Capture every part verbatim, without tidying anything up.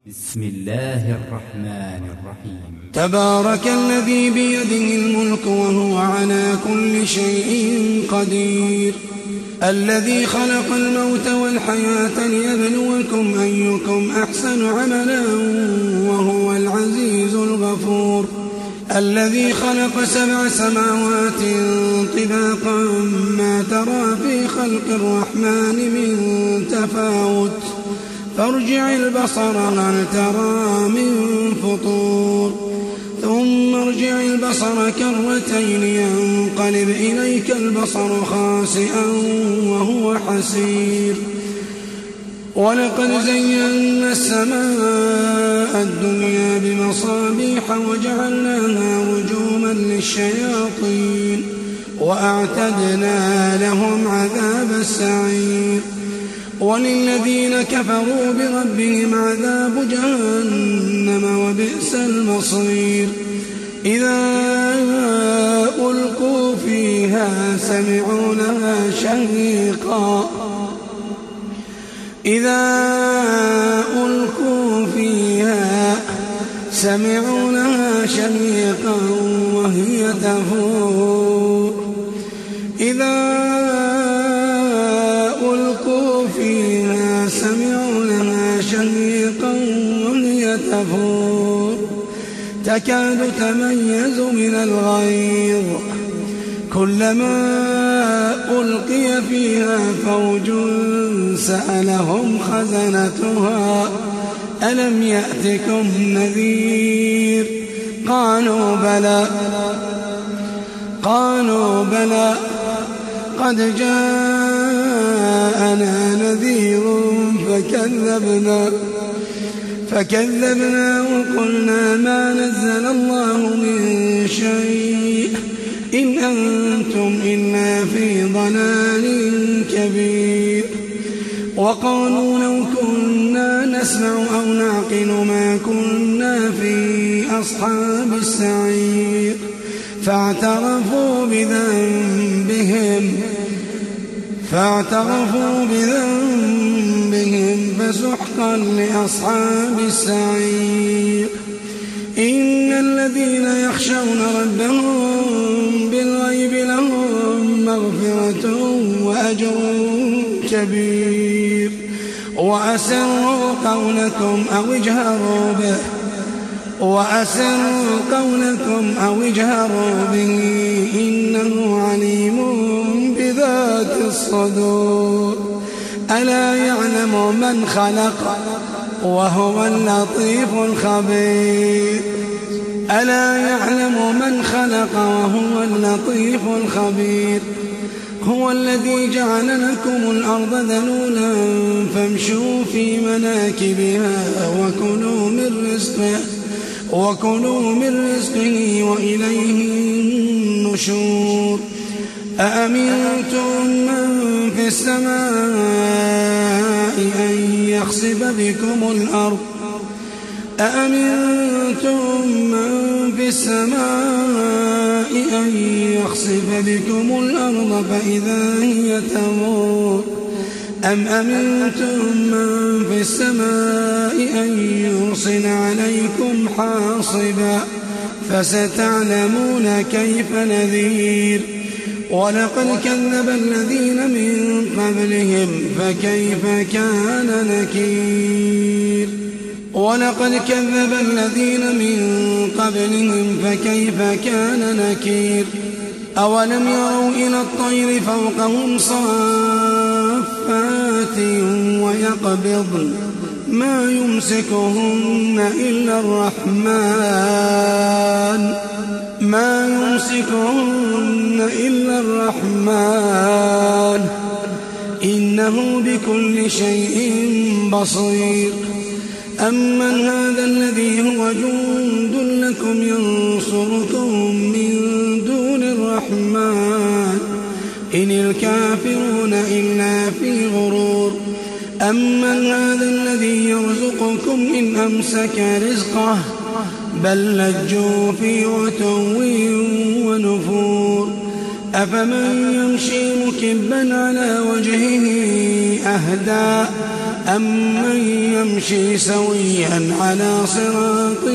بسم الله الرحمن الرحيم. تبارك الذي بيده الملك وهو على كل شيء قدير، الذي خلق الموت والحياة ليبلوكم أيكم أحسن عملا وهو العزيز الغفور، الذي خلق سبع سماوات طباقا ما ترى في خلق الرحمن من تفاوت، فارجع البصر هل ترى من فطور، ثم ارجع البصر كرتين ينقلب إليك البصر خاسئا وهو حسير. ولقد زينا السماء الدنيا بمصابيح وجعلناها رجوما للشياطين وأعتدنا لهم عذاب السعير. وللذين كفروا بربهم عذاب جهنم وبئس المصير. إذا ألقوا فيها سمعوا لها شهيقا إذا ألقوا فيها سمعوا لها شهيقا وهي تفور إذا ألقوا فيها سمعوا لها شهيقا وهي تفور تكاد تميز من الغيظ كلما ألقي فيها فوج سألهم خزنتها ألم يأتكم نذير قالوا بلى قالوا بلى قد جاءنا نذير فكذبنا فكذبنا وقلنا ما نزل الله من شيء إن أنتم إلا في ضلال كبير. وقالوا لو كنا نسمع أو نعقل ما كنا في أصحاب السعير فاعترفوا بذنبهم فاعترفوا بذنبهم فسحقا لأصحاب السعير. إن الذين يخشون ربهم بالغيب لهم مغفرة وأجر كبير. وأسروا قولكم أو اجهروا به وأسروا قولكم أو اجهروا به إنه عليم بذات الصدور. ألا يعلم من خلق وهو اللطيف الخبير ألا يعلم من خلق وهو اللطيف الخبير. هو الذي جعل لكم الأرض ذلولا فامشوا في مناكبها وكلوا من رزقه وكلوا من رزقه وإليه النشور. أأمنتم من في السماء أن يخسف بكم الأرض أأمنتم من في السماء أن يخسف بكم الأرض فإذا هي تمور أم أمنتم من في السماء أن يرسل عليكم حاصبا فستعلمون كيف نذير. ولقد كذب الذين من قبلهم فكيف كان نكير ولقد كذب الذين من قبلهم فكيف كان نكير. أولم يروا إلى الطير فوقهم صافات ويقبضن ما يمسكهن إلا الرحمن ما يمسكهن إلا الرحمن إنه بكل شيء بصير. أمن هذا الذي هو جند لكم ينصركم من دون الرحمن إن الكافرون إلا في غرور. أمن هذا الذي يرزقكم إن أمسك رزقه بل لجوا في عتو ونفور. أفمن يمشي مكبا على وجهه أهدى أمن يمشي سويا على صراط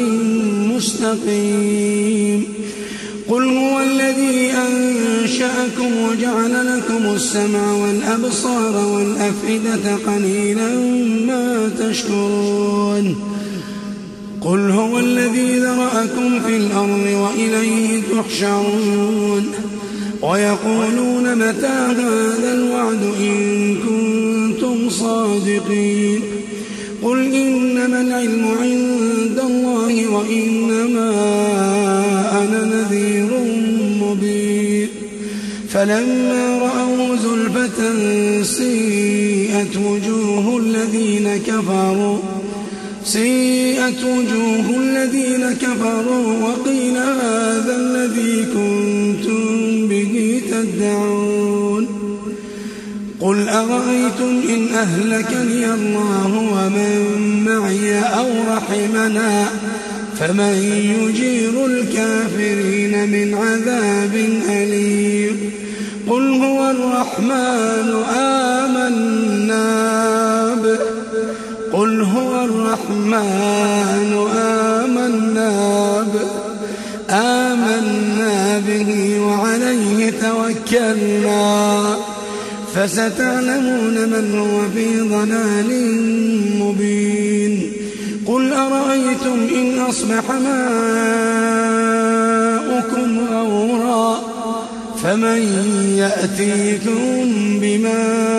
مستقيم قل هو الذي أنشأكم وجعل لكم السمع والأبصار والأفئدة قليلا ما تشكرون قل هو الذي ذرأكم في الأرض وإليه تحشرون ويقولون متى هذا الوعد إن كنتم صادقين قل إنما العلم عند الله وإنما أنا نذير مبين فلما رأوا زلفة سيئت وجوه الذين كفروا سيئت وجوه الذين كفروا وقيل هذا الذي كنتم به تدعون قل أرأيتم إن أهلكني الله ومن معي أو رحمنا فمن يجير الكافرين من عذاب أليم قل هو الرحمن آمنا به قل هو الرحمن آمنا به آمنا به وعليه توكلنا فستعلمون من هو في ضلال مبين قل أرأيتم إن أصبح ماؤكم غورا فمن يأتيكم بماء